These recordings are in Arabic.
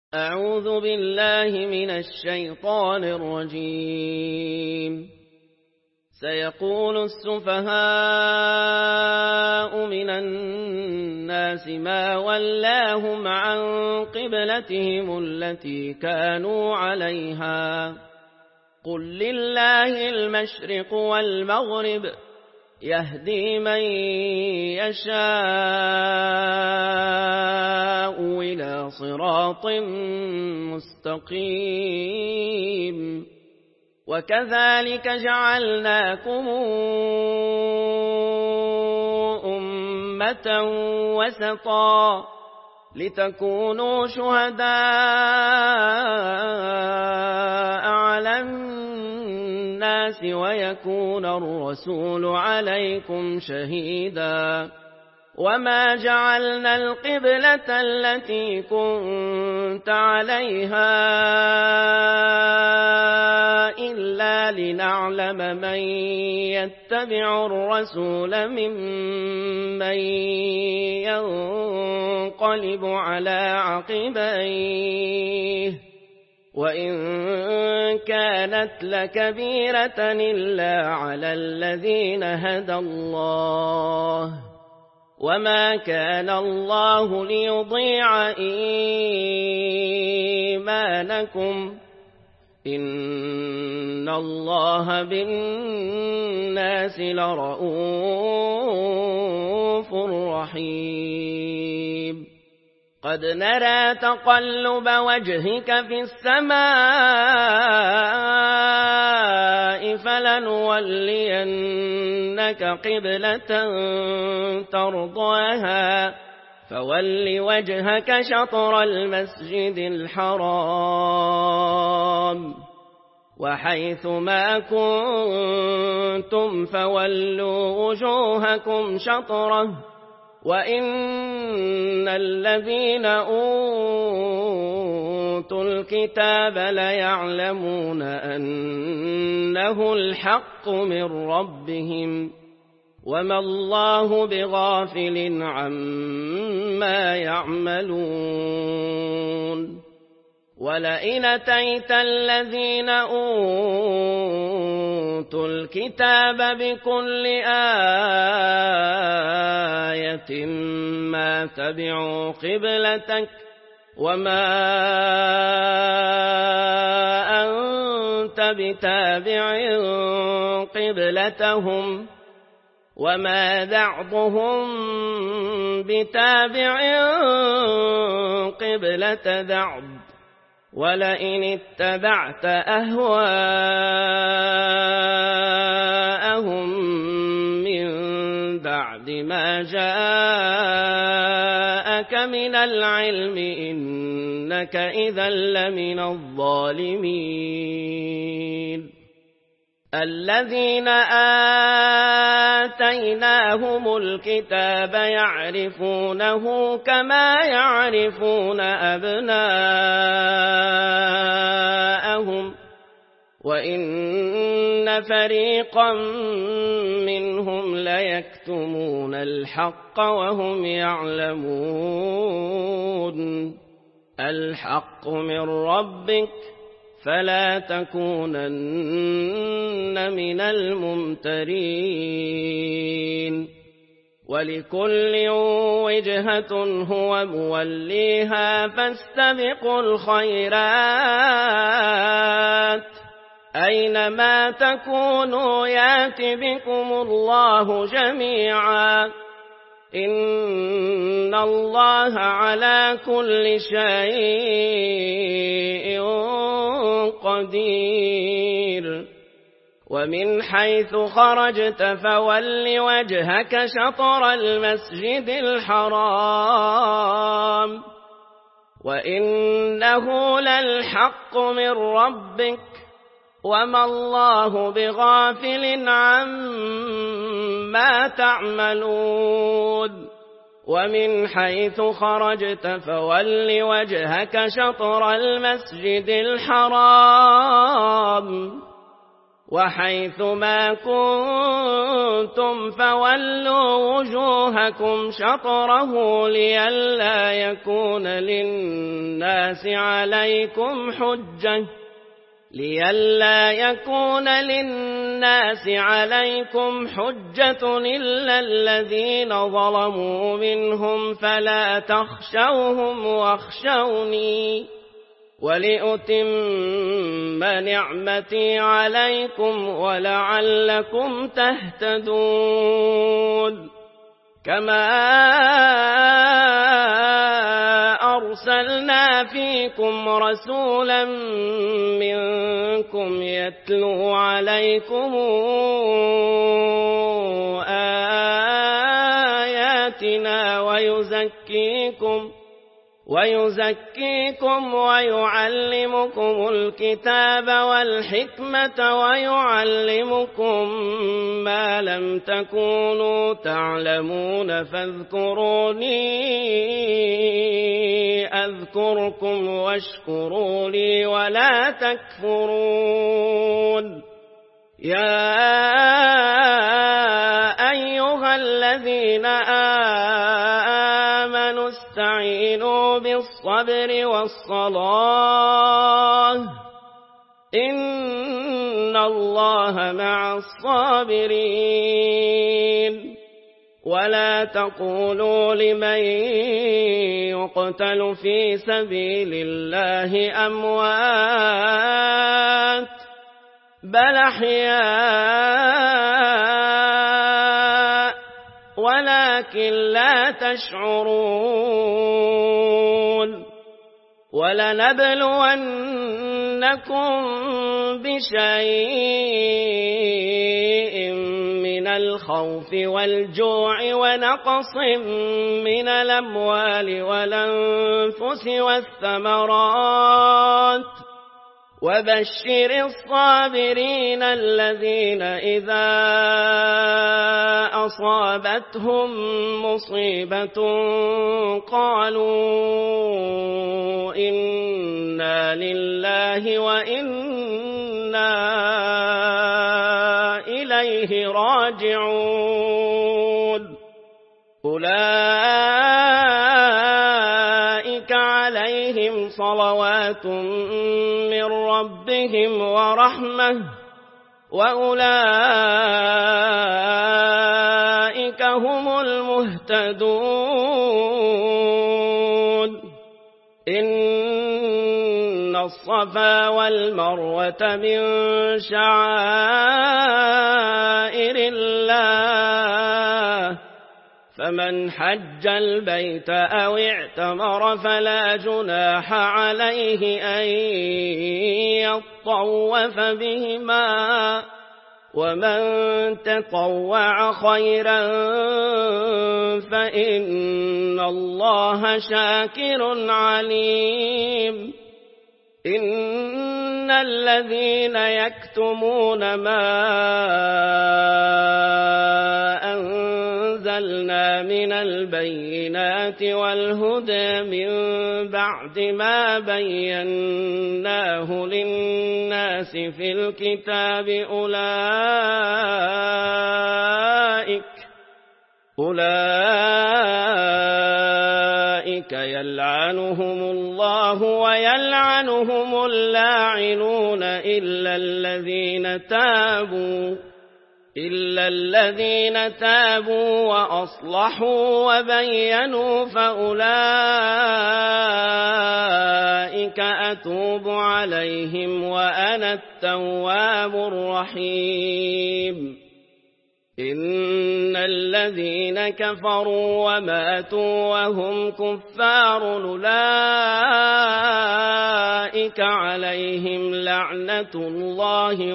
أعوذ بالله من الشيطان الرجيم. سيقول السفهاء من الناس ما ولاهم عن قبلتهم التي كانوا عليها قل لله المشرق والمغرب يهدي من يشاء إلى صراط مستقيم. وكذلك جعلناكم أمة وسطا لتكونوا شهداء على الناس ويكون الرسول عليكم شهيدا. وما جعلنا القبلة التي كنت عليها إلا لنعلم من يتبع الرسول ممن ينقلب على عقبيه وإن كانت لكبيرة إلا على الذين هدى الله وما كان الله ليضيع إيمانكم إن الله بالناس لرءوف رحيم. قد نرى تقلب وجهك في السماء فلنولينك قبلة ترضاها فول وجهك شطر المسجد الحرام وحيث ما كنتم فولوا وجوهكم شطره وإن الذين أوتوا الكتاب ليعلمون أنه الحق من ربهم وما الله بغافل عما يعملون. ولئن أتيت الذين أوتوا الكتاب بكل آية ما تبعوا قبلتك وما أنت بتابع قبلتهم وما بعضهم بتابع قبلة بعض ولئن اتبعت أهواءهم من بعد ما جاءك من العلم إنك إذا لمن الظالمين. الذين آتيناهم الكتاب يعرفونه كما يعرفون أبناءهم وإن فريقا منهم ليكتمون الحق وهم يعلمون. الحق من ربك فلا تكونن من الممترين. ولكل وجهة هو موليها فاستبقوا الخيرات أينما تكونوا يات بكم الله جميعا إن الله على كل شيء قدير. ومن حيث خرجت فول وجهك شطر المسجد الحرام وإنه للحق من ربك وما الله بغافل عما تعملون. ومن حيث خرجت فول وجهك شطر المسجد الحرام وحيث ما كنتم فولوا وجوهكم شطره لئلا يكون للناس عليكم حجة إلا الذين ظلموا منهم فلا تخشوهم واخشوني ولأتم نعمتي عليكم ولعلكم تهتدون كما أرسلنا فيكم رسولا منكم يتلو عليكم آياتنا ويزكيكم ويعلمكم الكتاب والحكمة ويعلمكم ما لم تكونوا تعلمون فاذكروني أذكركم واشكروا لي ولا تكفرون يا أيها الذين آمنوا استعينوا بالصبر والصلاة إن الله مع الصابرين ولا تقولوا لمن يقتل في سبيل الله أموات بل أحياء ولكن لا تشعرون ولنبلونكم بشيء من الخوف والجوع ونقص من الأموال والأنفس والثمرات وبشر الصابرين الذين إذا أصابتهم مصيبة قالوا إنا لله وإنا إليه راجعون أولئك عليهم صلوات من ربهم ورحمة وأولئك هم المهتدون إن الصفا والمروة من شعائر الله فمن حج البيت أو اعتمر فلا جناح عليه أن يطوف بهما ومن تطوع خيرا فإن الله شاكر عليم إن الذين يكتمون ما أنزلنا من البينات والهدى من بعد ما بيناه للناس في الكتاب أولئك يلعنهم الله ويلعنهم اللاعنون إلا الذين تابوا وأصلحوا وبينوا فأولئك أتوب عليهم وأنا التواب الرحيم إن الذين كفروا وماتوا وهم كفار أولئك عليهم لعنة الله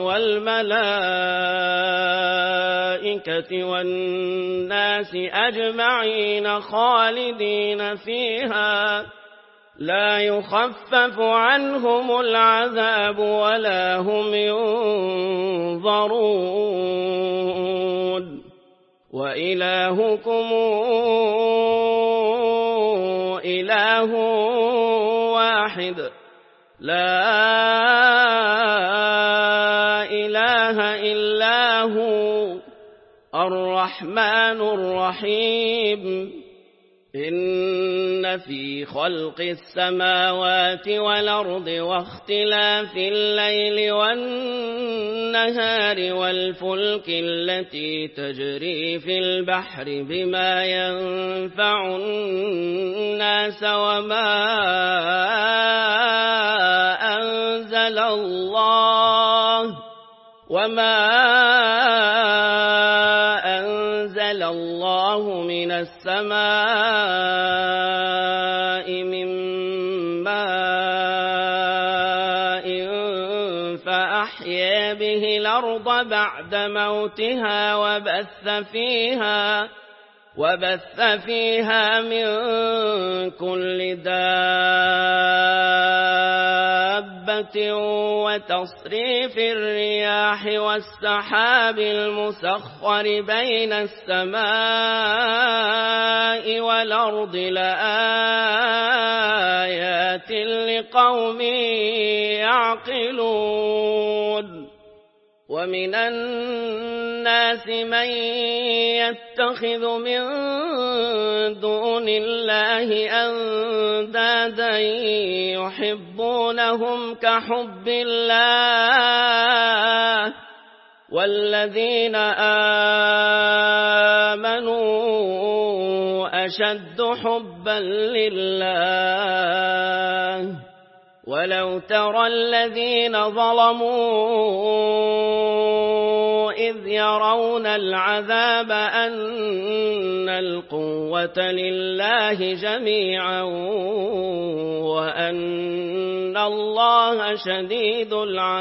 والملائكة والناس أجمعين خالدين فيها لا يخفف عنهم العذاب ولا هم ينظرون وإلهكم إله واحد لا إله هو الرحمن الرحيم إن في خلق السماوات والأرض واختلاف الليل والنهار والفلك التي تجري في البحر بما ينفع الناس وما أنزل الله من السماء من ماء فأحيا به الأرض بعد موتها وبث فيها من كل دابة وتصريف الرياح والسحاب المسخر بين السماء والأرض لآيات لقوم يعقلون ومن الناس من يتخذ من دون الله أندادا يحبونهم كحب الله والذين آمنوا أشد حبا لله ولو ترى الذين ظلموا إذ يرون العذاب أن القوة لله جميعا وأن الله شديد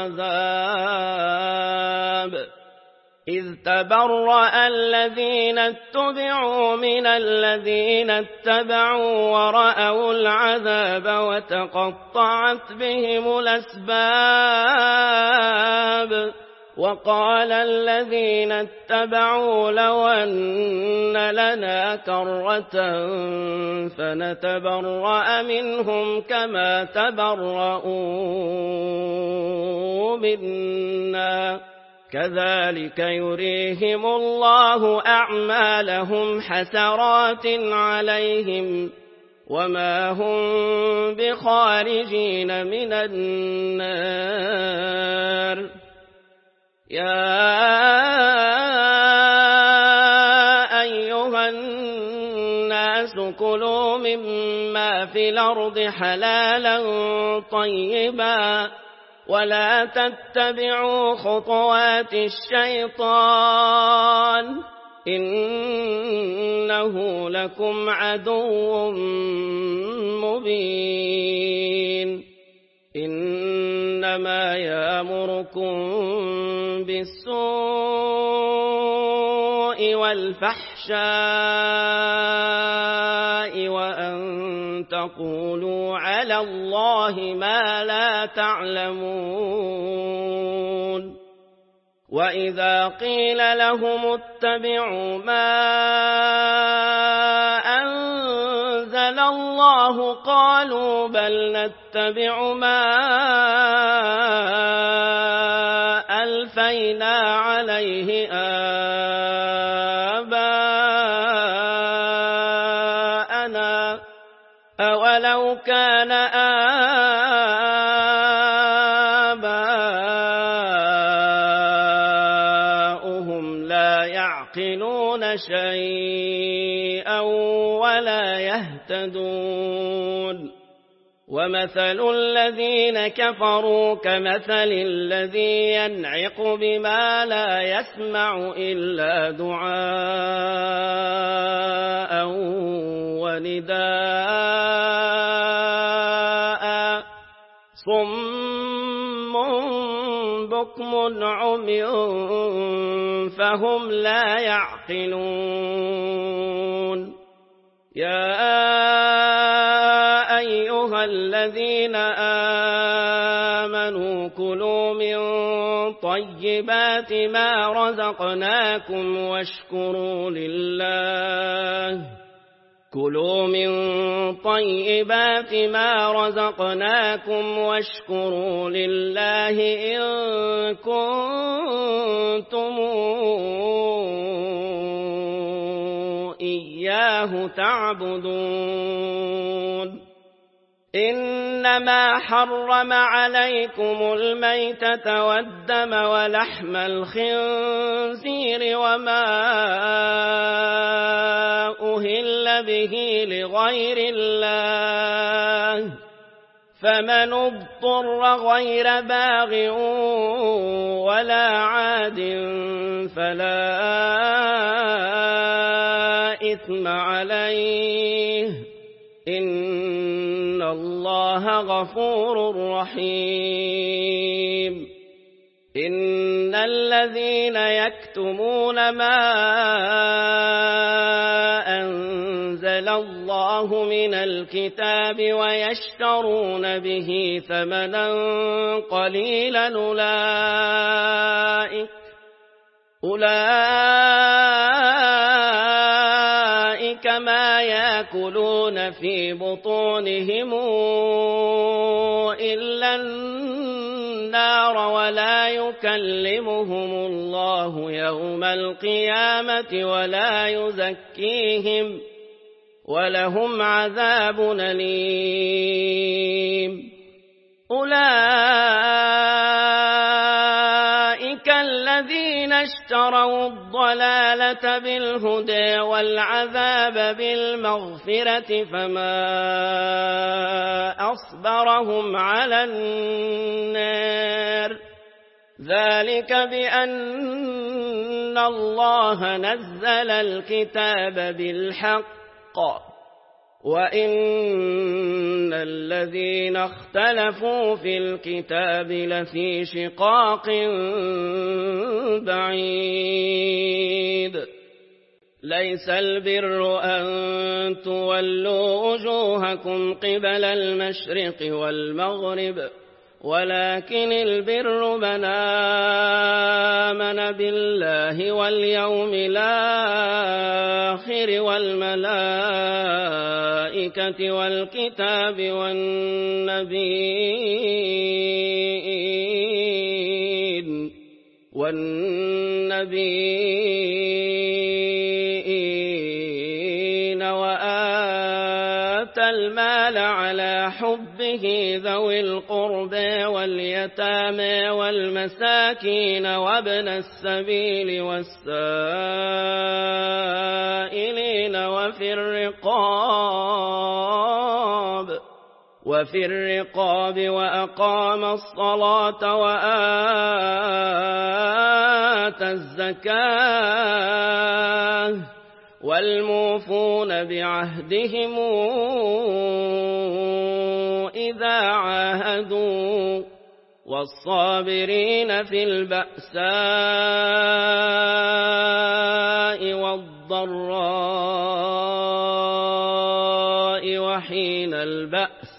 العذاب إذ تبرأ الذين اتبعوا من الذين اتبعوا ورأوا العذاب وتقطعت بهم الأسباب وقال الذين اتبعوا لو أن لنا كرة فنتبرأ منهم كما تبرؤوا منا كذلك يريهم الله أعمالهم حسرات عليهم وما هم بخارجين من النار يا أيها الناس كلوا مما في الأرض حلالا طيبا ولا تتبعوا خطوات الشيطان إنه لكم عدو مبين إنما يأمركم بالسوء والفحشاء وأن تقولوا على الله ما لا تعلمون وإذا قيل لهم اتبعوا ما أنزل الله قالوا بل نتبع ما ألفينا عليه آباءنا أولو كان آباؤهم لا يعقلون شيئا ولا يهتدون ومثل الذين كفروا كمثل الذي ينعق بما لا يسمع إلا دعاء ونداء صم بكم عمي فهم لا يعقلون يا أيها الذين آمنوا كلوا من طيبات ما رزقناكم كلوا من طيبات ما رزقناكم واشكروا لله إن كنتم إياه تعبدون إنما حرم عليكم الميتة والدم ولحم الخنزير وما أهل به لغير الله فمن اضطر غير باغ ولا عاد فلا إثم عليه إن الله غفور رحيم إن الذين يكتمون ما أنزل الله من الكتاب ويشترون به ثمنا قليلا أولئك ما يأكلون في بطونهم إلا النار ولا يكلمهم الله يوم القيامة ولا يزكيهم ولهم عذاب أليم أولئك الذين اشتروا الضلالة بالهدى والعذاب بالمغفرة فما أصبرهم على النار ذلك بأن الله نزل الكتاب بالحق وإن الذين اختلفوا في الكتاب لفي شقاق بعيد ليس البر أن تولوا وجوهكم قبل المشرق والمغرب ولكن البر من آمن بالله واليوم الآخر والملائكة والكتاب والنبيين وآتى المال على حبه ذوي القربى واليتامى والمساكين وابن السبيل والسائلين وفي الرقاب وأقام الصلاة وآتى الزكاة والموفون بعهدهم إذا عاهدوا والصابرين في البأساء والضراء وحين البأس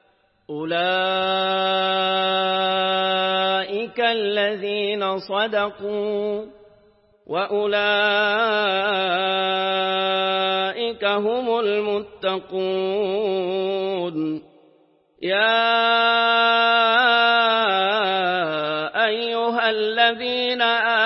أولئك الذين صدقوا وأولئك هم المتقون يا أيها الذين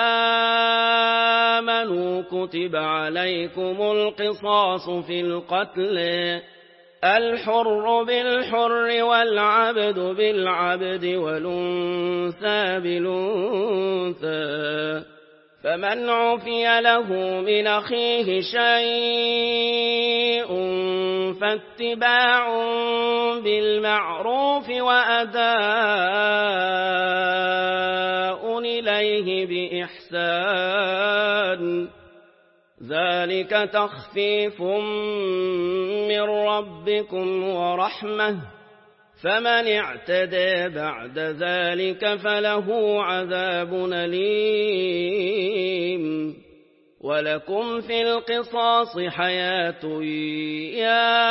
آمنوا كتب عليكم القصاص في القتل الحر بالحر والعبد بالعبد والأنثى بالأنثى فمن عفي له من أخيه شيء فاتباع بالمعروف وأداء إليه بإحسان ذلك تخفيف من ربكم ورحمة فمن اعتدى بعد ذلك فله عذاب أليم ولكم في القصاص حياة يا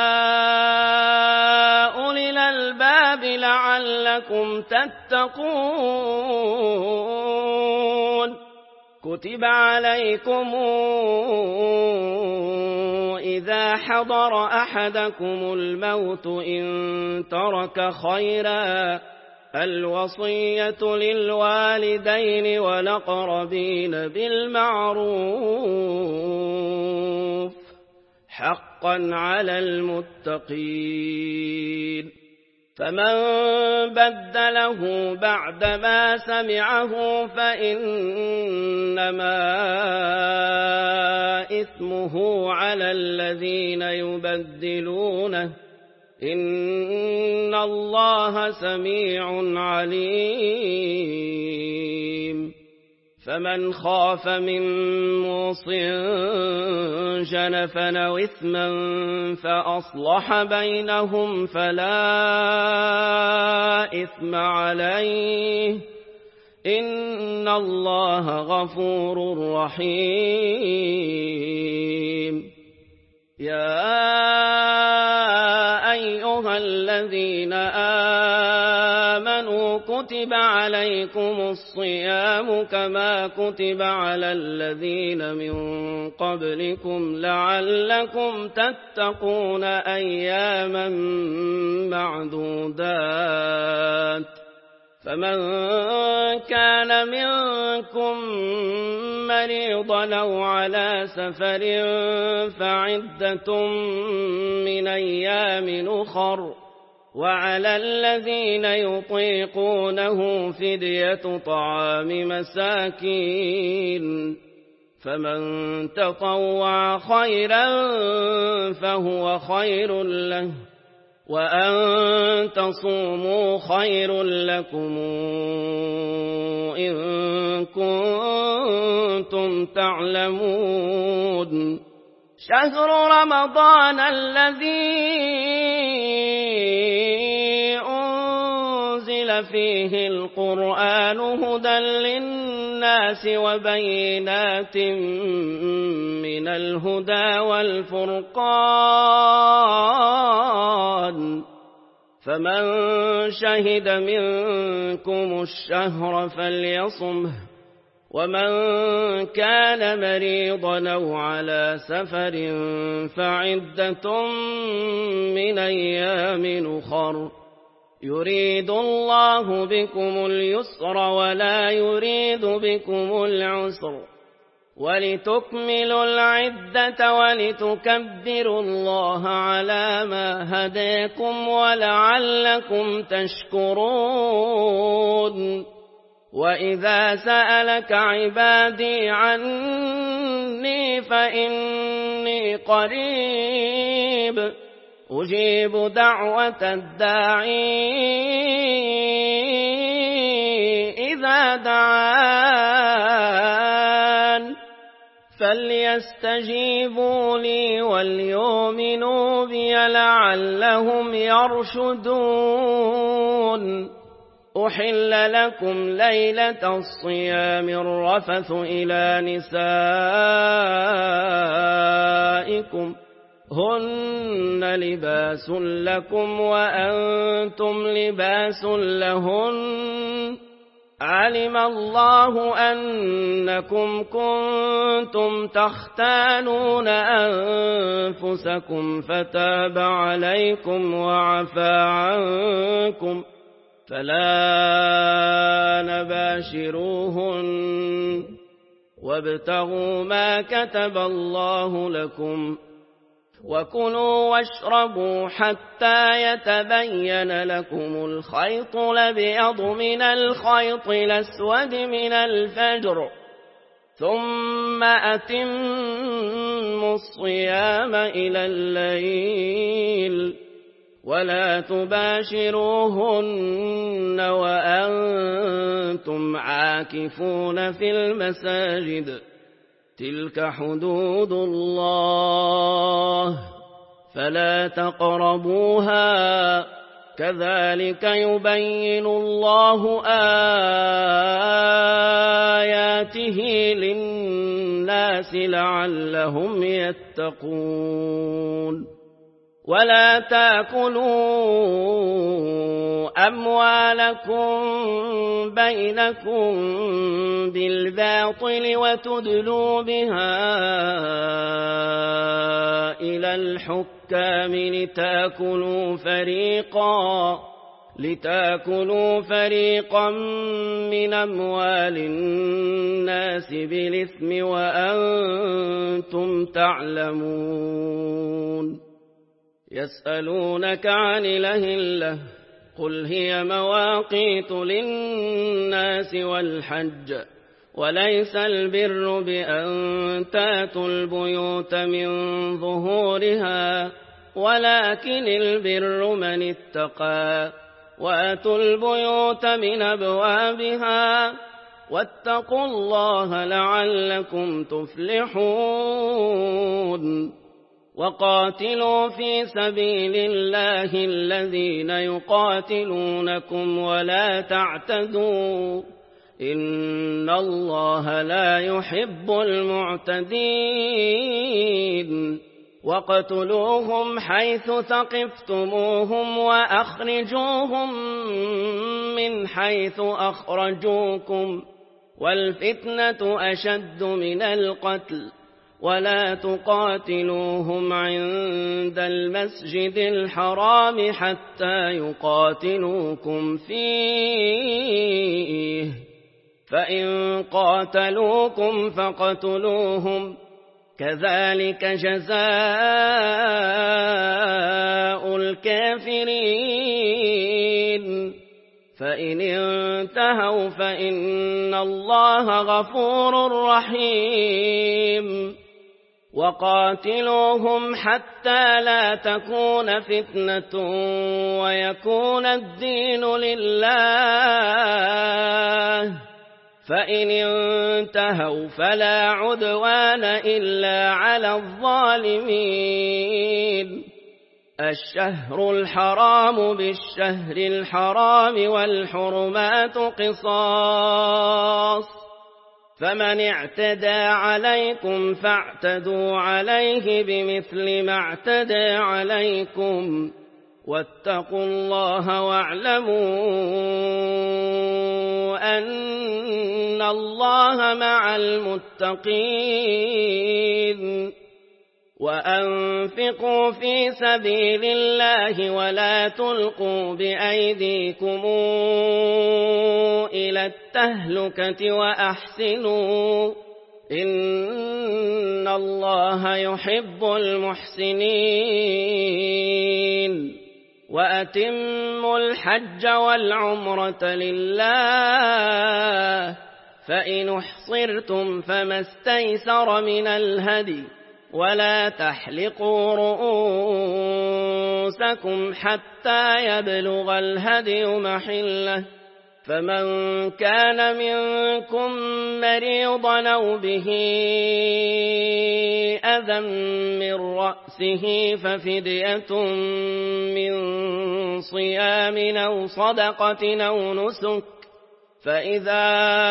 أولي الألباب لعلكم تتقون كتب عليكم إذا حضر أحدكم الموت إن ترك خيرا الوصية للوالدين والأقربين بالمعروف حقا على المتقين فمن بدله بعدما سمعه فإنما إثمه على الذين يبدلونه إن الله سميع عليم فمن خاف من موص جنفا أو إثما فأصلح بينهم فلا إثم عليه إن الله غفور رحيم يا أيها الذين آمنوا كتب عليكم الصيام كما كتب على الذين من قبلكم لعلكم تتقون أياما معدودات فمن كان منكم مريضا أو على سفر فعدة من أيام أخر وعلى الذين يطيقونه فدية طعام مساكين فمن تطوع خيرا فهو خير له وأن تصوموا خير لكم إن كنتم تعلمون شهر رمضان الذي أنزل فيه القرآن هدى للناس وبينات من الهدى والفرقان فمن شهد منكم الشهر فليصمه ومن كان مريضا أو على سفر فعدة من أيام أخر يريد الله بكم اليسر ولا يريد بكم العسر ولتكملوا العدة ولتكبروا الله على ما هداكم ولعلكم تشكرون وإذا سألك عبادي عني فإني قريب أجيب دعوة الداعي إذا دعان فليستجيبوا لي وليؤمنوا بي لعلهم يرشدون أحل لكم ليلة الصيام الرفث إلى نسائكم هن لباس لكم وأنتم لباس لهن علم الله أنكم كنتم تختانون أنفسكم فتاب عليكم وعفى عنكم فلا نباشروهن وابتغوا ما كتب الله لكم وكلوا واشربوا حتى يتبين لكم الخيط الأبيض من الخيط الأسود من الفجر ثم أتموا الصيام إلى الليل ولا تباشروهن وأنتم عاكفون في المساجد تلك حدود الله فلا تقربوها كذلك يبين الله آياته للناس لعلهم يتقون ولا تأكلوا أموالكم بينكم بالباطل وتدلوا بها إلى الحكام لتأكلوا فريقا من أموال الناس بالإثم وأنتم تعلمون. يسألونك عن الأهلة قل هي مواقيت للناس والحج وليس البر بأن تأتوا البيوت من ظهورها ولكن البر من اتقى وأتوا البيوت من أبوابها واتقوا الله لعلكم تفلحون. وقاتلوا في سبيل الله الذين يقاتلونكم ولا تعتدوا إن الله لا يحب المعتدين. وقتلوهم حيث ثقفتموهم وأخرجوهم من حيث أخرجوكم والفتنة أشد من القتل ولا تقاتلوهم عند المسجد الحرام حتى يقاتلوكم فيه فإن قاتلوكم فاقتلوهم كذلك جزاء الكافرين. فإن انتهوا فإن الله غفور رحيم. وقاتلوهم حتى لا تكون فتنة ويكون الدين لله فإن انتهوا فلا عدوان إلا على الظالمين. الشهر الحرام بالشهر الحرام والحرمات قصاص فمن اعتدى عليكم فاعتدوا عليه بمثل ما اعتدى عليكم واتقوا الله واعلموا أن الله مع المتقين. وأنفقوا في سبيل الله ولا تلقوا بأيديكم إلى التهلكة وأحسنوا إن الله يحب المحسنين. وأتموا الحج والعمرة لله فإن احصرتم فما استيسر من الهدي ولا تحلقوا رؤوسكم حتى يبلغ الهدي محله فمن كان منكم مريضا أو به أذى من رأسه ففدية من صيام أو صدقة أو نسك فإذا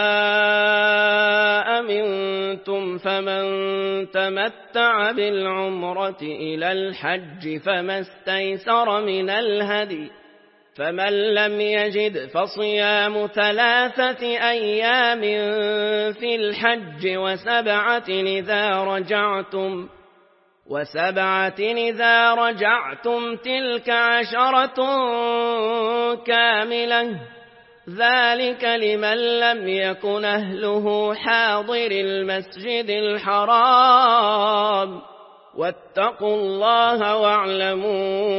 أمنتم فمن تمتع بالعمرة إلى الحج فما استيسر من الهدي فمن لم يجد فصيام 3 أيام في الحج وسبعة إذا رجعتم تلك 10 كاملة ذلك لمن لم يكن أهله حاضر المسجد الحرام واتقوا الله واعلموا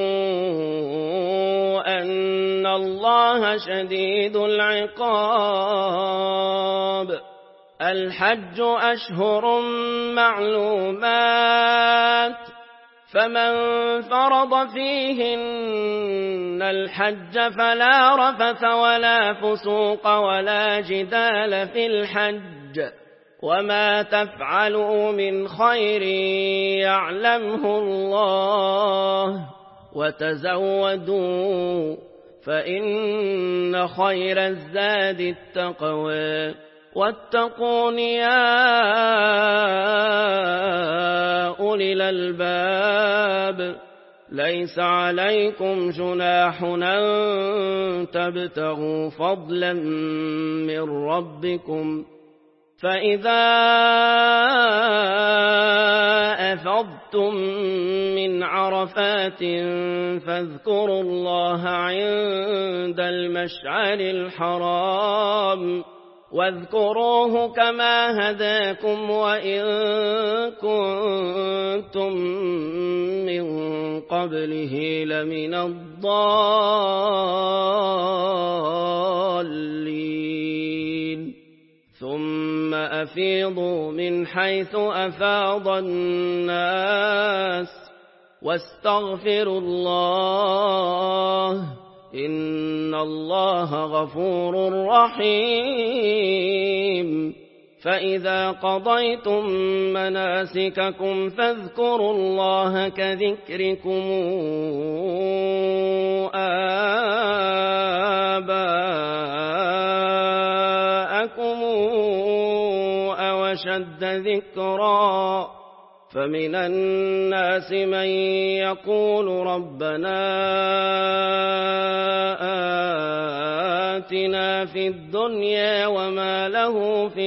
أن الله شديد العقاب. الحج أشهر معلومات فمن فرض فيهن الحج فلا رفث ولا فسوق ولا جدال في الحج وما تفعلوا من خير يعلمه الله وتزودوا فإن خير الزاد التقوى واتقون يا أولي الألباب ليس عليكم جناح أن تبتغوا فضلا من ربكم فإذا أفضتم من عرفات فاذكروا الله عند المشعر الحرام واذكروه كما هداكم وإن كنتم من قبله لمن الضالين ثم أفيضوا من حيث أفاض الناس واستغفروا الله إن الله غفور رحيم فإذا قضيتم مناسككم فاذكروا الله كذكركم آباءكم أو أشد ذكرا فمن الناس من يقول ربنا آتنا في الدنيا وما له في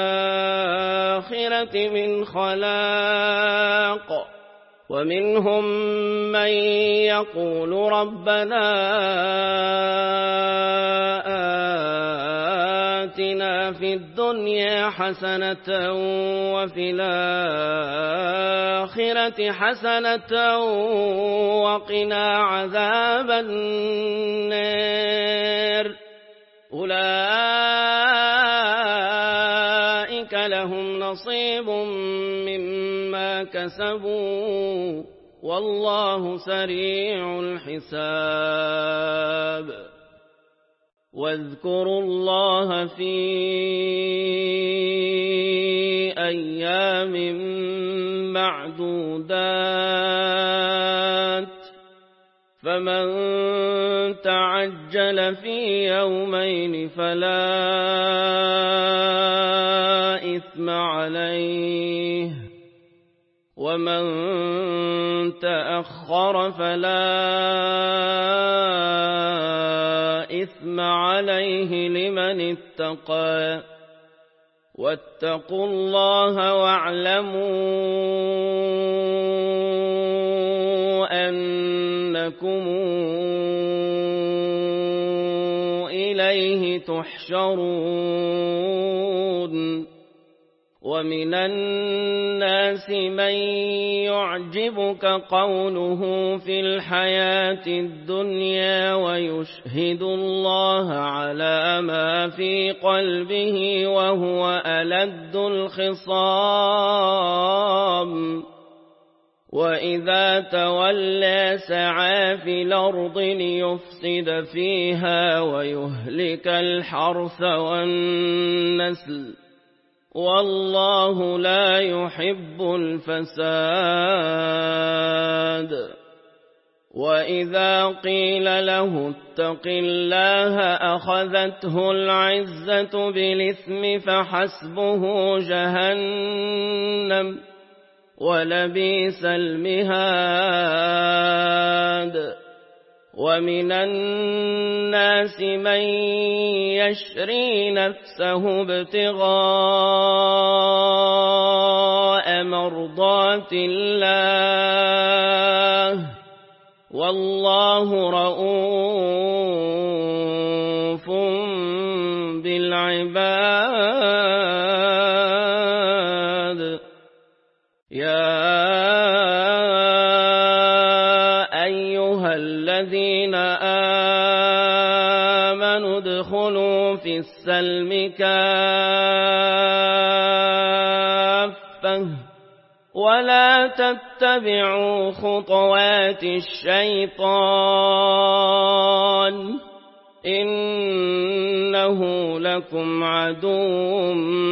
الآخرة من خلاق ومنهم من يقول ربنا آتنا في الدنيا حسنة وفي الآخرة حسنة وقنا عذاب النار أولئك لهم نصيب مما كسبوا والله سريع الحساب واذكروا الله في أيام معدودات فمن تعجل في يومين فلا إثم عليه ومن تأخر فلا إثم عليه لمن اتقى واتقوا الله واعلموا أنكم إليه تحشرون ومن الناس من يعجبك قوله في الحياة الدنيا ويشهد الله على ما في قلبه وهو ألد الخصام وإذا تولى سعى في الأرض ليفسد فيها ويهلك الحرث والنسل والله لا يحب الفساد وإذا قيل له اتق الله أخذته العزة بالإثم فحسبه جهنم ولبئس المهاد ومن الناس من يشري نفسه ابتغاء مرضات الله والله رؤوف بالعباد يا أيها الذين آمنوا ادخلوا في السلم كافة ولا تتبعوا خطوات الشيطان إنه لكم عدو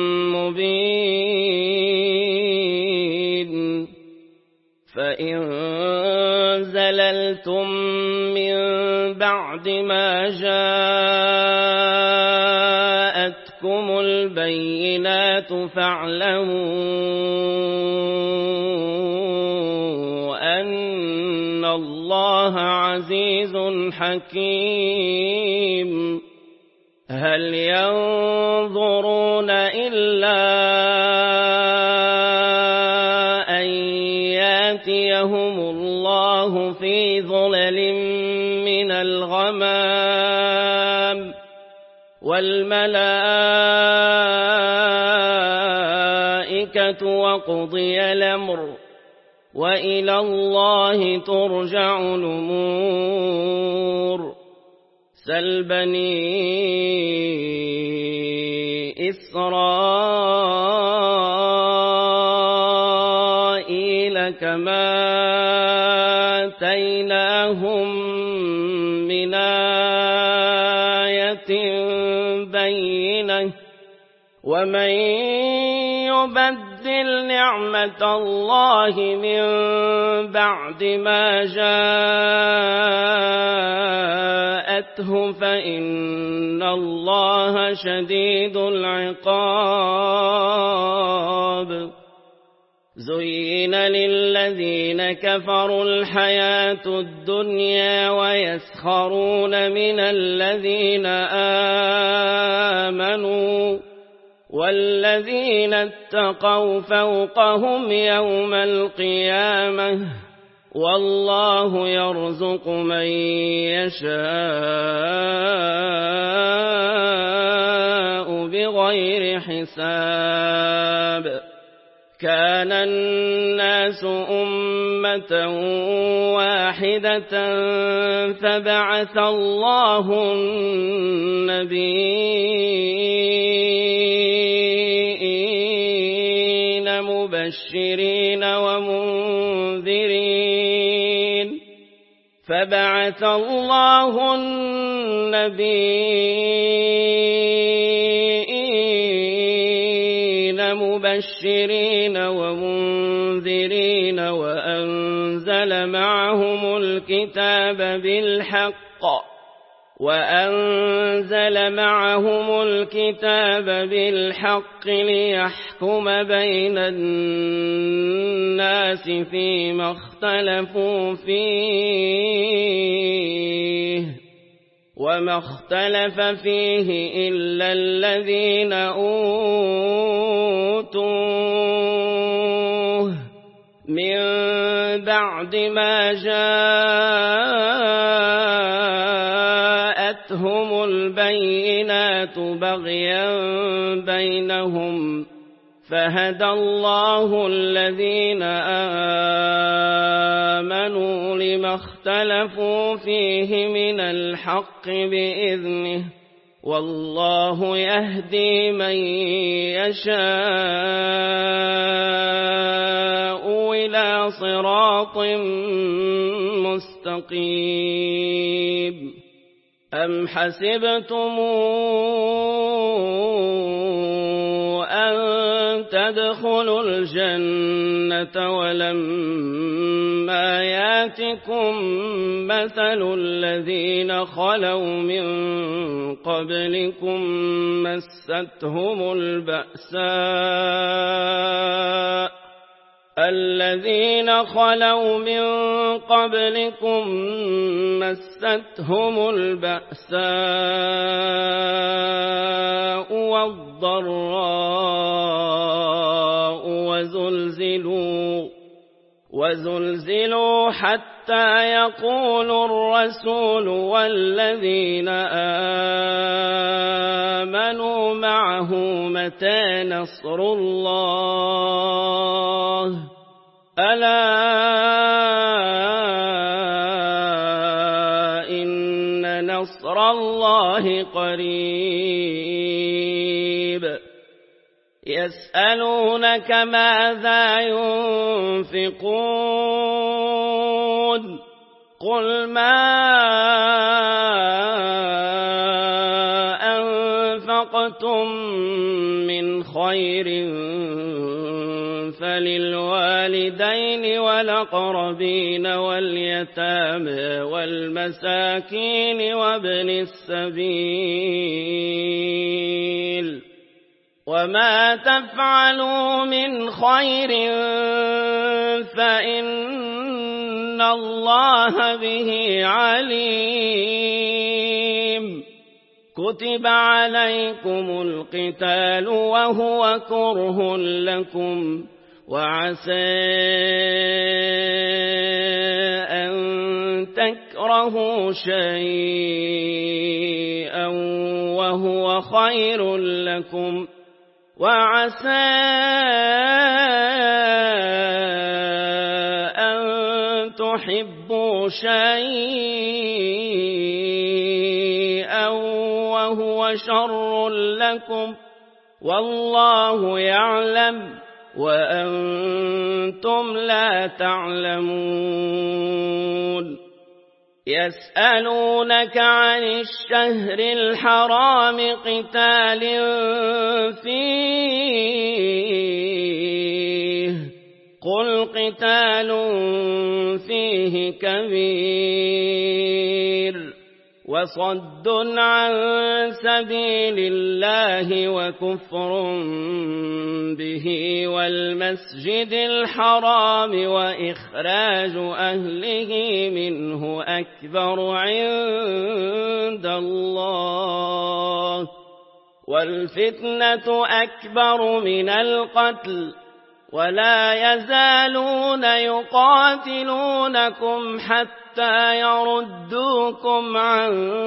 مبين فإن زللتم من بعد ما جاءتكم البينات فاعلموا أن الله الله عزيز حكيم هل ينظرون إلا أن ياتيهم الله في ظلل من الغمام والملائكة وقضي الأمر وإلى الله ترجع الأمور سل بني إسرائيل كما آتيناهم من آية بينة ومن يبدل نعمة الله من بعد ما جاءته فإن الله شديد العقاب زين للذين كفروا الحياة الدنيا ويسخرون من الذين آمنوا والذين اتقوا فوقهم يوم القيامة والله يرزق من يشاء بغير حساب كان الناس أمة واحدة فبعث الله النبيين مبشرين ومنذرين مبشرين ومنذرين وأنزل معهم الكتاب بالحق ليحكم بين الناس فيما اختلفوا فيه وما اختلف فيه إلا الذين أوتوه من بعد ما جاءتهم البينات بغيا بينهم فهدى الله الذين آمنوا لما اختلفوا فيه من الحق بإذنه والله يهدي من يشاء إلى صراط مستقيم أم حسبتم أن تدخلوا الجنة ولما ياتكم مثل الذين خلوا من قبلكم مستهم البأساء والضراء وزلزلوا حتى يقول الرسول والذين آمنوا معه متى نصر الله ألا إن نصر الله قريب يسألونك ماذا ينفقون قل ما أنفقتم من خير فللوالدين والأقربين واليتامى والمساكين وابن السبيل وما تفعلوا من خير فإن إن الله به عليم. كتب عليكم القتال وهو كره لكم وعسى أن تكرهوا شيئا وهو خير لكم وعسى أن تحبوا شيئا وهو شر لكم والله يعلم وأنتم لا تعلمون. يسألونك عن الشهر الحرام قتال فيه قل قتال فيه كبير وصد عن سبيل الله وكفر به والمسجد الحرام وإخراج أهله منه أكبر عند الله والفتنة أكبر من القتل ولا يزالون يقاتلونكم حتى يردوكم عن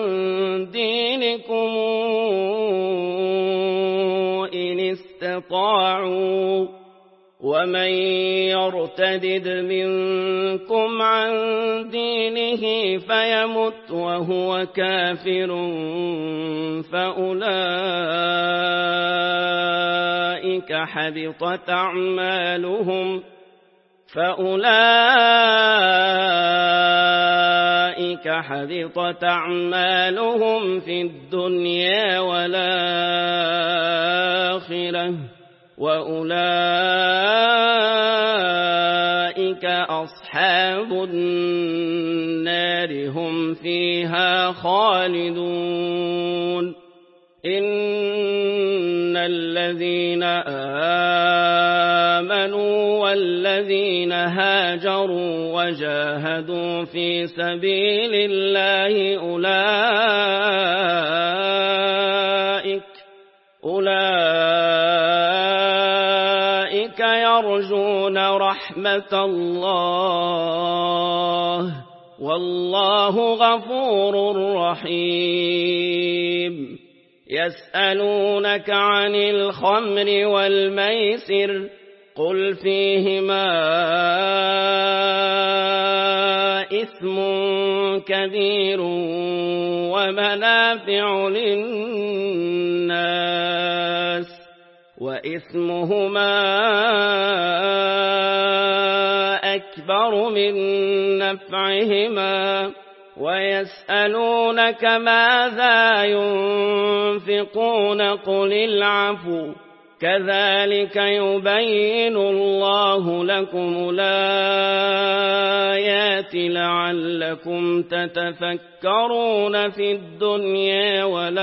دينكم إن استطاعوا ومن يرتدد منكم عن دينه فيمت وهو كافر فأولئك حبطت أعمالهم في الدنيا والآخرة وأولئك أصحاب النار هم فيها خالدون. إن الذين آمنوا والذين هاجروا وجاهدوا في سبيل الله أولئك يرجون رحمة الله والله غفور رحيم. يسألونك عن الخمر والميسر قل فيهما إثم كبير ومنافع للناس وإثمهما أكبر من نفعهما ويسألونك ماذا ينفقون قل العفو كذلك يبين الله لكم الآيات لعلكم تتفكرون في الدنيا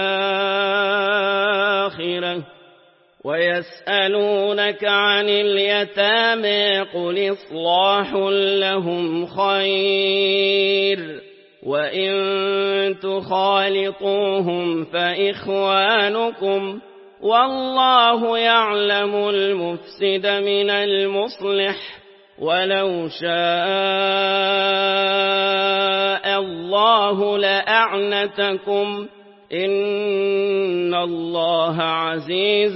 والآخرة. ويسألونك عن اليتامى قل إصلاح لهم خير وإن تخالطوهم فإخوانكم والله يعلم المفسد من المصلح ولو شاء الله لأعنتكم إن الله عزيز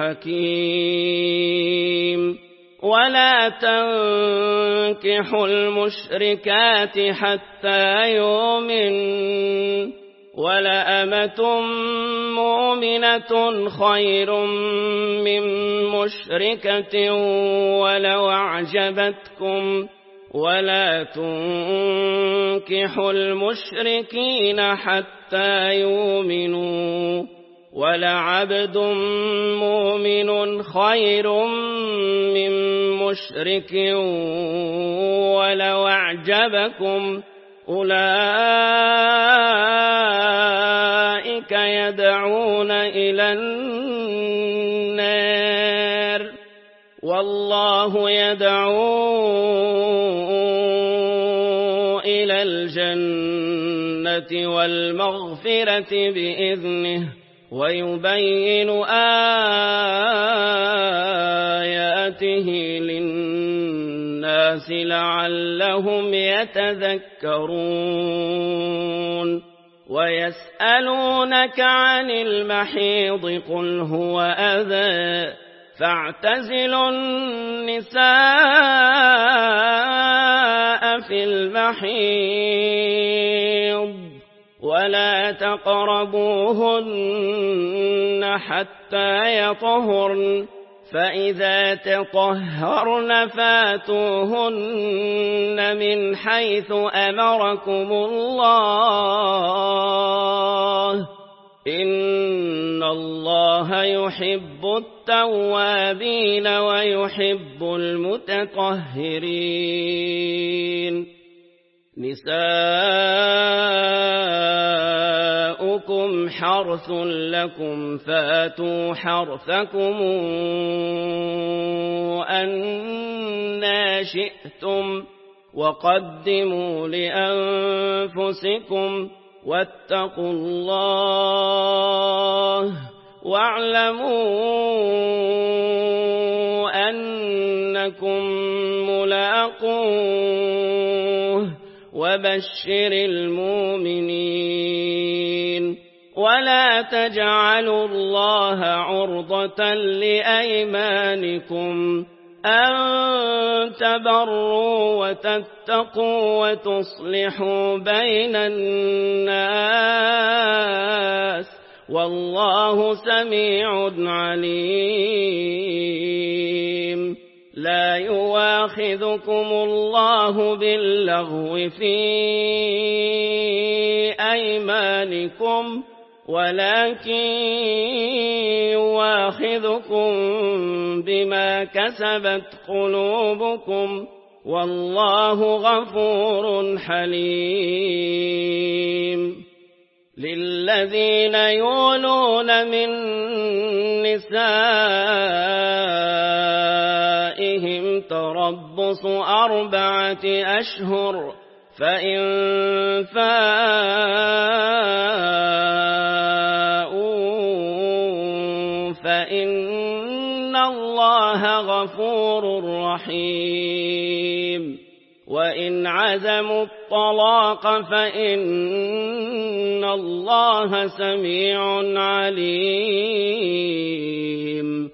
حكيم. ولا تنكحوا المشركات حتى يؤمنوا ولأمة مؤمنة خير من مشركة ولو أعجبتكم ولا تنكحوا المشركين حتى يؤمنوا ولعبد مؤمن خير من مشرك ولو أعجبكم أولئك يدعون إلى النار والله يدعو الجنة والمغفرة بإذنه ويبين آياته للناس لعلهم يتذكرون ويسألونك عن المحيض قل هو أذى فاعتزلوا النساء في المحيض ولا تقربوهن حتى يطهرن فإذا تطهرن فاتوهن من حيث أمركم الله إن الله يحب التوابين ويحب المتطهرين نساؤكم حرث لكم فاتوا حرثكم أنى شئتم وقدموا لأنفسكم واتقوا الله واعلموا أنكم ملاقوه وبشر المؤمنين ولا تجعلوا الله عرضة لأيمانكم أن تبروا وتتقوا وتصلحوا بين الناس والله سميع عليم لا يواخذكم الله باللغو في أيمانكم ولكن يواخذكم بما كسبت قلوبكم والله غفور حليم للذين يولون من نسائهم تربص 4 أشهر فإن فاءوا فإن الله غفور رحيم وإن عزموا الطلاق فإن الله سميع عليم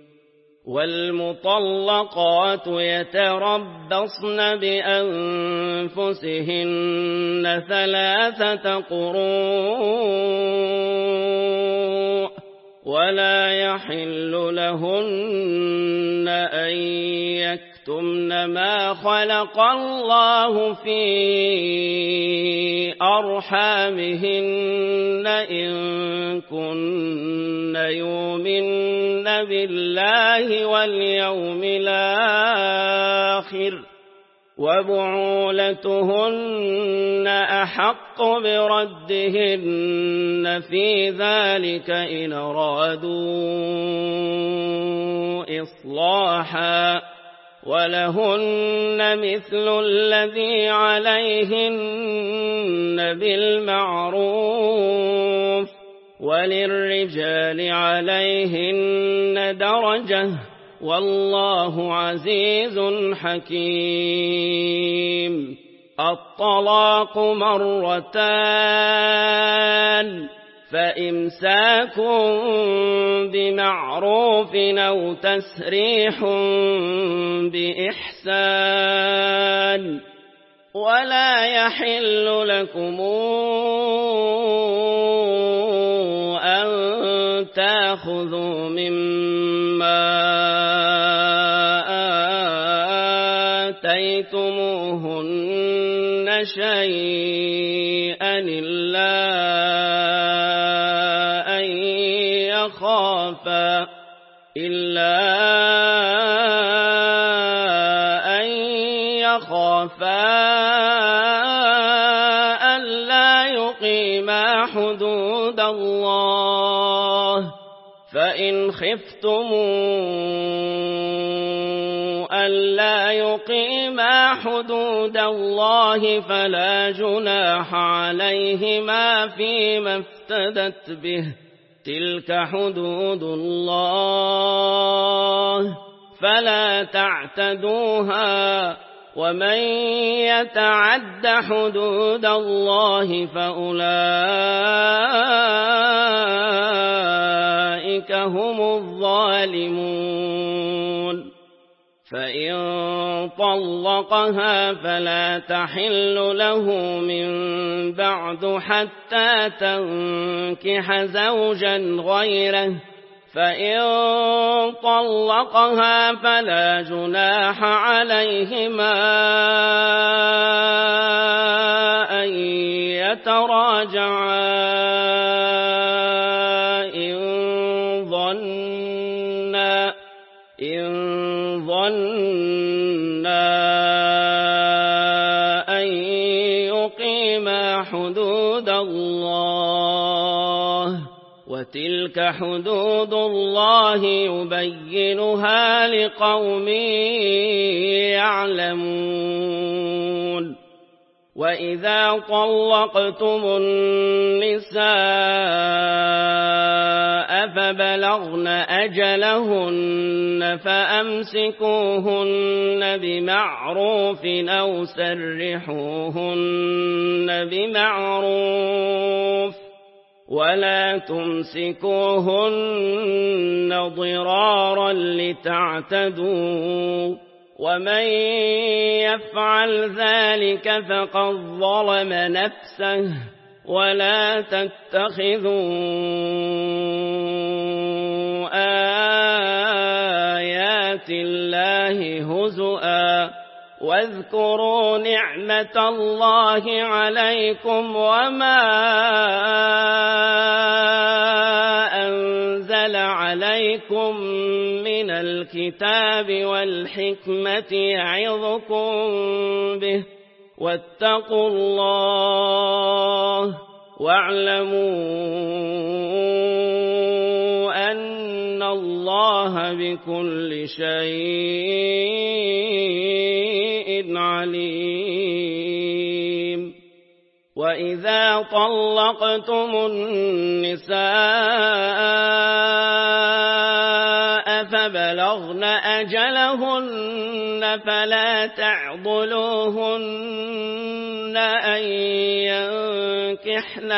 والمطلقات يتربصن بأنفسهن 3 قروء ولا يحل لهن أن يكتمن ما خلق الله في أرحامهن إن كن يؤمن بالله واليوم الآخر وبعولتهن أحق بردهن في ذلك إن أرادوا إصلاحا ولهن مثل الذي عليهن بالمعروف وللرجال عليهن درجة والله عزيز حكيم الطلاق 2 مرتان فإمساك بمعروف أو تسريح بإحسان ولا يحل لكم أن تأخذوا مما آتيتموهن شيئا إلا أن يخافا ألا يقيما حدود الله فإن خفتم ألا يقيما حدود الله فلا جناح عليهما فيما افتدت به تلك حدود الله فلا تعتدوها ومن يتعد حدود الله فأولئك هم الظالمون فإن طلقها فلا تحل له من بعد حتى تنكح زوجا غيره فإن طلقها فلا جناح عليهما أن يتراجعا إن ظنا أن يقيما حدود الله وتلك حدود الله يبينها لقوم يعلمون وإذا طلقتم النساء فبلغن أجلهن فأمسكوهن بمعروف أو سرحوهن بمعروف ولا تمسكوهن ضرارا لتعتدوا ومن يفعل ذلك فقد ظلم نفسه ولا تتخذوا آيات الله هزؤا واذكروا نعمة الله عليكم وما أنزل عليكم من الكتاب والحكمة يعظكم به واتقوا الله واعلموا أن الله بكل شيء عليم وإذا طلقتم النساء فبلغن أجلهن فلا تعضلوهن أن ينكحن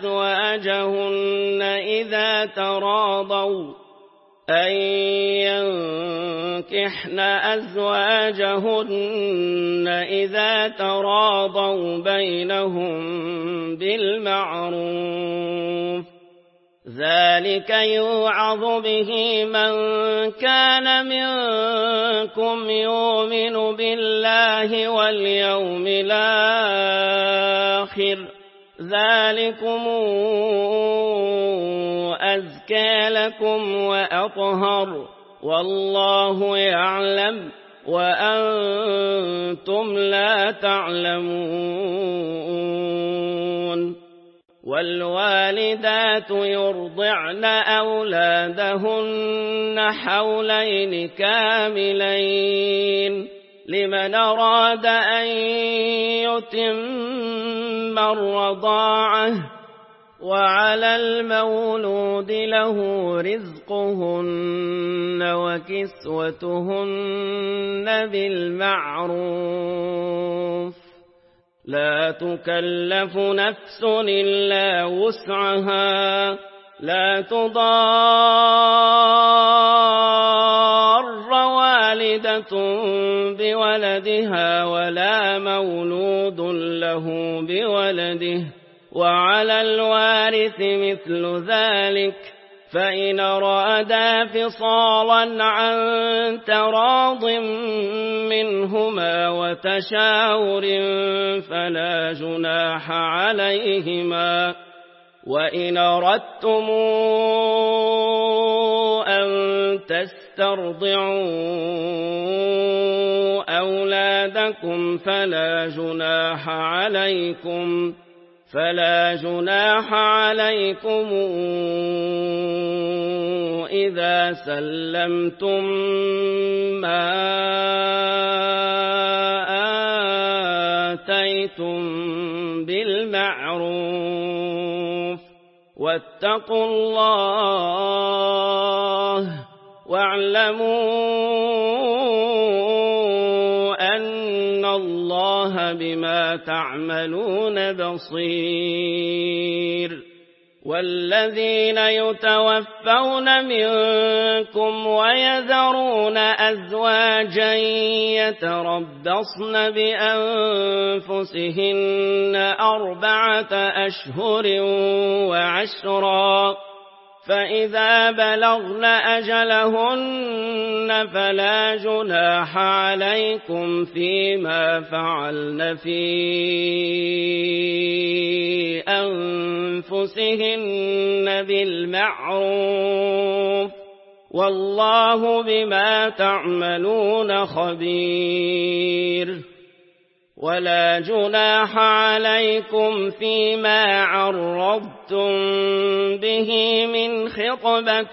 أزواجهن إذا تراضوا بينهم بالمعروف ذلك يوعظ به من كان منكم يؤمن بالله واليوم الآخر ذلكم أزكى لكم وأطهر والله يعلم وأنتم لا تعلمون والوالدات يرضعن أولادهن حولين كاملين لمن أراد أن يتم الرضاعة وعلى المولود له رزقهن وكسوتهن بالمعروف لا تكلف نفس إلا وسعها لا تضار والدة بولدها ولا مولود له بولده وعلى الوارث مثل ذلك فإن أرادا فصالا عن تراض منهما وتشاور فلا جناح عليهما وإن أردتم أن تسترضعوا أولادكم فلا جناح عليكم إذا سلمتم ما آتيتم بالمعروف واتقوا الله واعلموا أن الله بما تعملون بصير والذين يتوفون منكم ويذرون أزواجا يتربصن بأنفسهن 4 أشهر و10 فإذا بلغن أجلهن فلا جناح عليكم فيما فعلن في أنفسهن بالمعروف والله بما تعملون خبير ولا جناح عليكم فيما عرضتم به من خطبة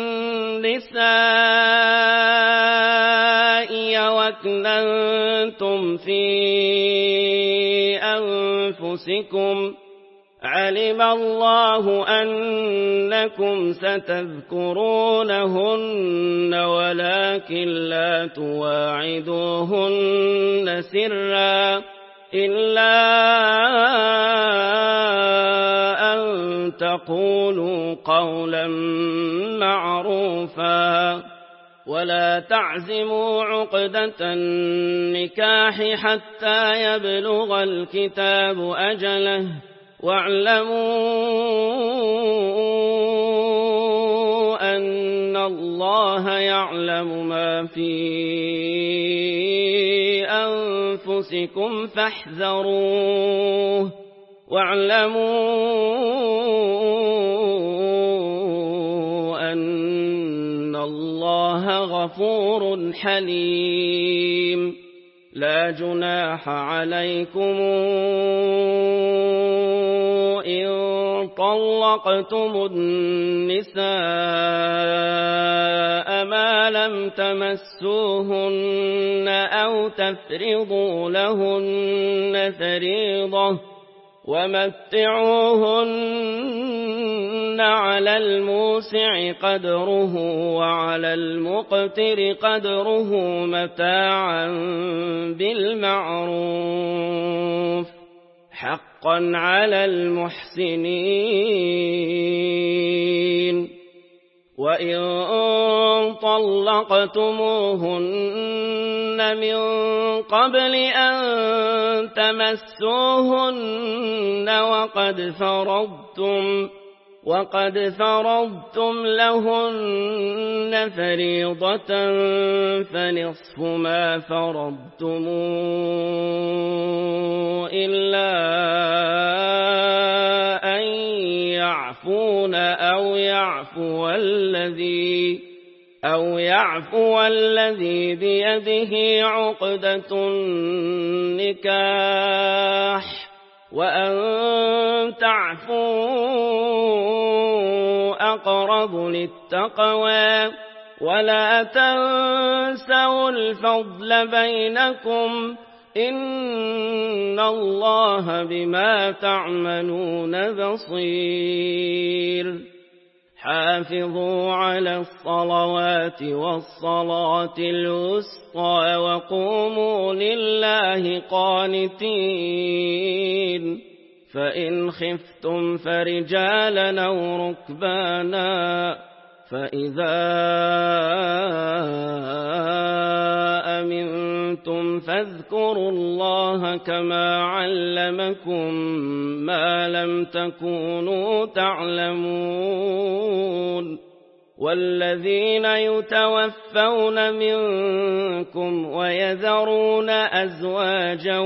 النساء وأكننتم في أنفسكم علم الله أنكم ستذكرونهن ولكن لا تواعدوهن سرا إلا أن تقولوا قولا معروفا ولا تعزموا عقدة النكاح حتى يبلغ الكتاب أجله واعلموا أن الله يعلم ما في أنفسكم فاحذروه واعلموا أن الله غفور حليم لا جناح عليكم إن طلقتم النساء ما لم تمسوهن أو تفرضوا لهن فريضة ومتعوهن على الموسع قدره وعلى المقتر قدره متاعا بالمعروف حقا على المحسنين وإن طلقتموهن من قبل أن تمسوهن وقد فرضتم لهن فريضة فنصف ما فرضتم إلا أن يعفون أو يعفو الذي بيده عقدة النكاح وأن تعفوا أقرب للتقوى ولا تنسوا الفضل بينكم إن الله بما تعملون بصير حافظوا على الصلوات والصلاة الوسطى وقوموا لله قانتين فإن خفتم فرجالا أو ركبانا فإذا أمنتم فاذكروا الله كما علمكم ما لم تكونوا تعلمون والذين يتوفون منكم ويذرون أزواجا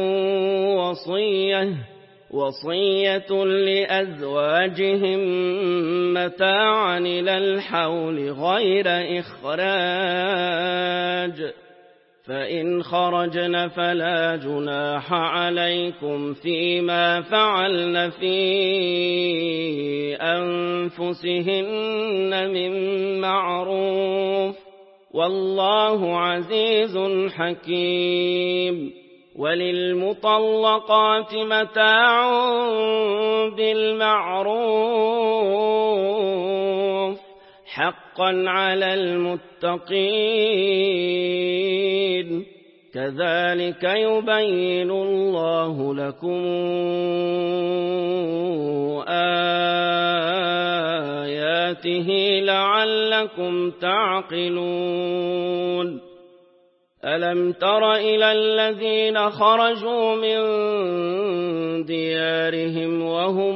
وصية لأزواجهم متاعا إلى الحول غير إخراج فإن خرجن فلا جناح عليكم فيما فعلن في أنفسهن من بالمعروف والله عزيز حكيم وللمطلقات متاع بالمعروف حقا على المتقين كذلك يبين الله لكم آياته لعلكم تعقلون ألم تر إلى الذين خرجوا من ديارهم وهم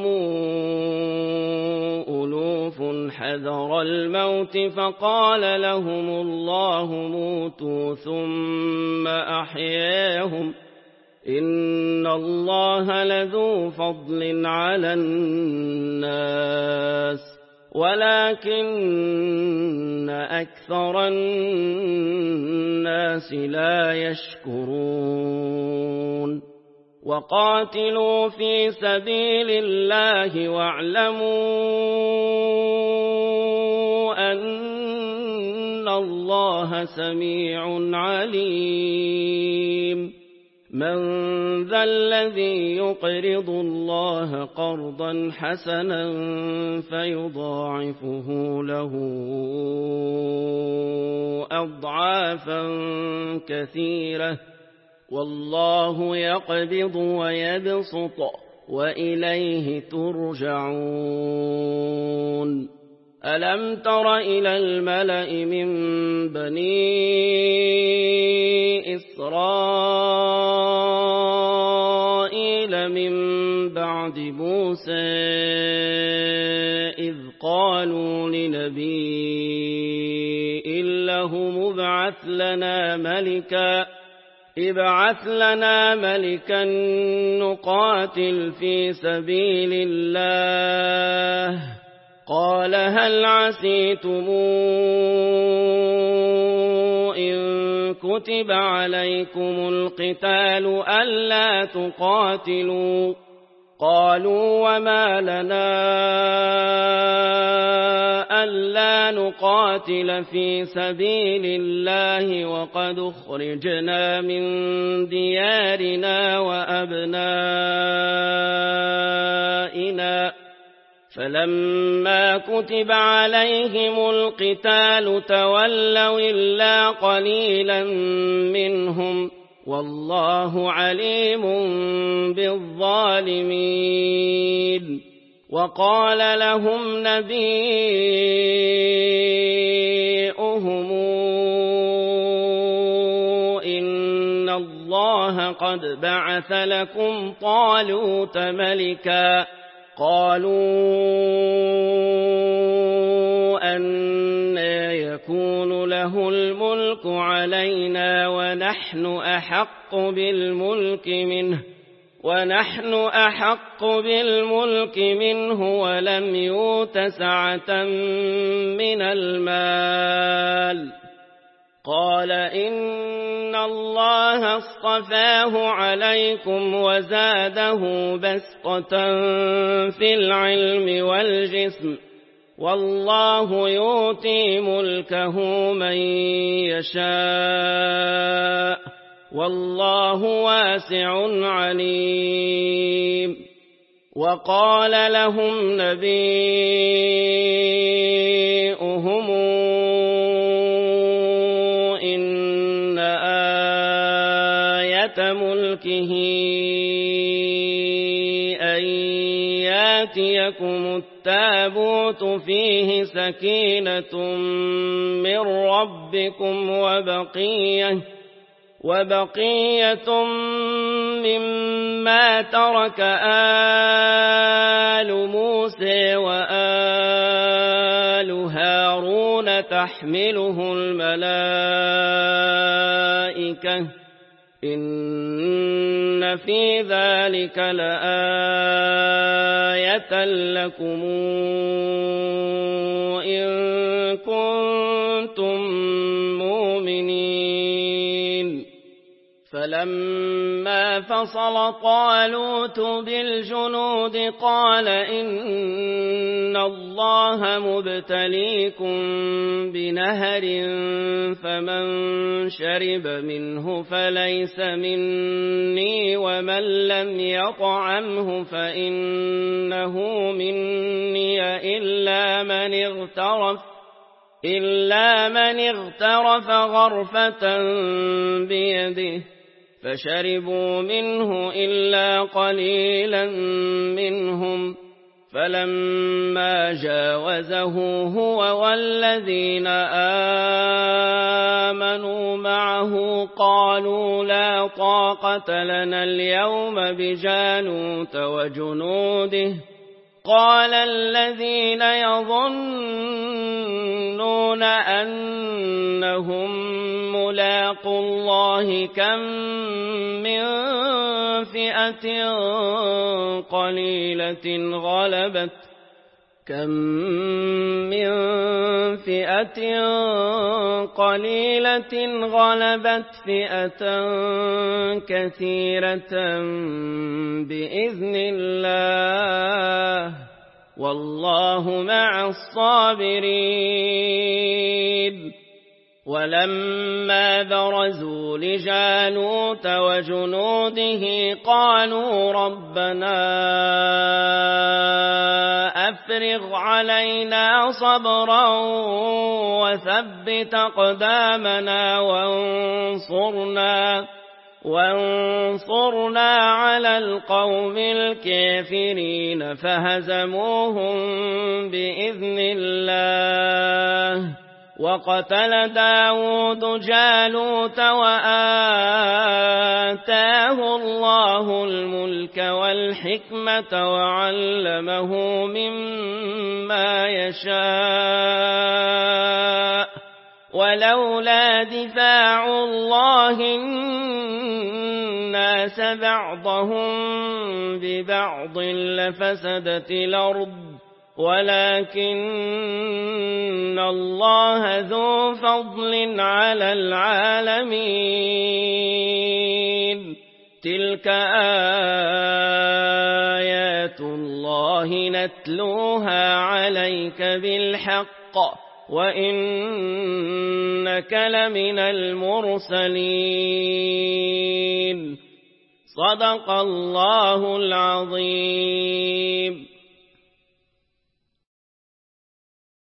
ألوف حذر الموت فقال لهم الله موتوا ثم أحياهم إن الله لذو فضل على الناس ولكن أكثر الناس لا يشكرون وقاتلوا في سبيل الله واعلموا أن الله سميع عليم من ذا الذي يقرض الله قرضا حسنا فيضاعفه له أضعافا كثيرة والله يقبض ويبسط وإليه ترجعون ألم تر إلى الملأ من بني إسرائيل من بعد موسى إذ قالوا لنبي له ابعث لنا ملكا نقاتل في سبيل الله قال هل عسيتم إن كتب عليكم القتال ألا تقاتلوا قالوا وما لنا ألا نقاتل في سبيل الله وقد أخرجنا من ديارنا وأبنائنا فلما كتب عليهم القتال تولوا إلا قليلا منهم والله عليم بالظالمين وقال لهم نبيؤهم إن الله قد بعث لكم طالوت ملكا قالوا أنى يكون له الملك علينا ونحن أحق بالملك منه ولم يؤت سعة من المال قال إن الله اصطفاه عليكم وزاده بسطة في العلم والجسم والله يؤتي ملكه من يشاء والله واسع عليم وقال لهم نبيؤهم إن آية ملكه أن ياتيكم التابوت فيه سكينة من ربكم وبقية مما ترك آل موسى وآل هارون تحمله الملائكة إن في ذلك لآية لكم إن كنتم مؤمنين فلما فصل طالوت بالجنود قال إن الله مبتليكم بنهر فمن شرب منه فليس مني ومن لم يطعمه فإنه مني إلا من اغترف غرفة بيده فشربوا منه إلا قليلا منهم فلما جاوزه هو والذين آمنوا معه قالوا لا طاقة لنا اليوم بجالوت وجنوده قال الذين يظنون أنهم ملاقو الله كم من فئة قليلة غلبت فئة كثيرة بإذن الله والله مع الصابرين ولما برزوا لجالوت وجنوده قالوا ربنا أفرغ علينا صبرا وثبت أقدامنا وانصرنا على القوم الكافرين فهزموهم بإذن الله وقتل داود جالوت وآتاه الله الملك والحكمة وعلمه مما يشاء ولولا دفاع الله الناس بعضهم ببعض لفسدت الأرض ولكن الله ذو فضل على العالمين تلك آيات الله نتلوها عليك بالحق وإنك لمن المرسلين صدق الله العظيم.